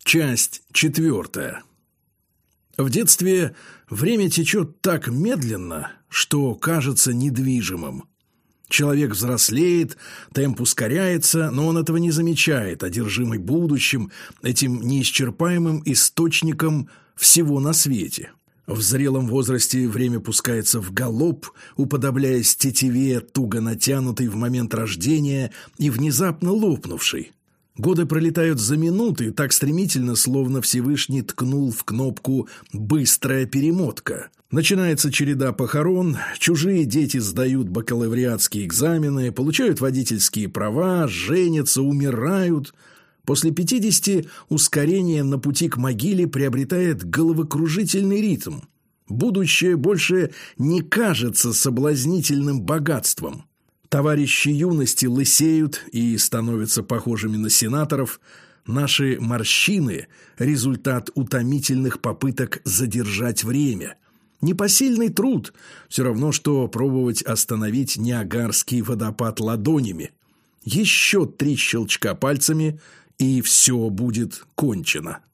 Часть 4. В детстве время течет так медленно, что кажется недвижимым. Человек взрослеет, темп ускоряется, но он этого не замечает, одержимый будущим, этим неисчерпаемым источником всего на свете. В зрелом возрасте время пускается в галоп, уподобляясь тетиве, туго натянутой в момент рождения и внезапно лопнувшей. Годы пролетают за минуты, так стремительно, словно Всевышний ткнул в кнопку «быстрая перемотка». Начинается череда похорон, чужие дети сдают бакалавриатские экзамены, получают водительские права, женятся, умирают. После 50 ускорение на пути к могиле приобретает головокружительный ритм. Будущее больше не кажется соблазнительным богатством. Товарищи юности лысеют и становятся похожими на сенаторов. Наши морщины – результат утомительных попыток задержать время. Непосильный труд – все равно, что пробовать остановить Ниагарский водопад ладонями. Еще 3 щелчка пальцами – и все будет кончено.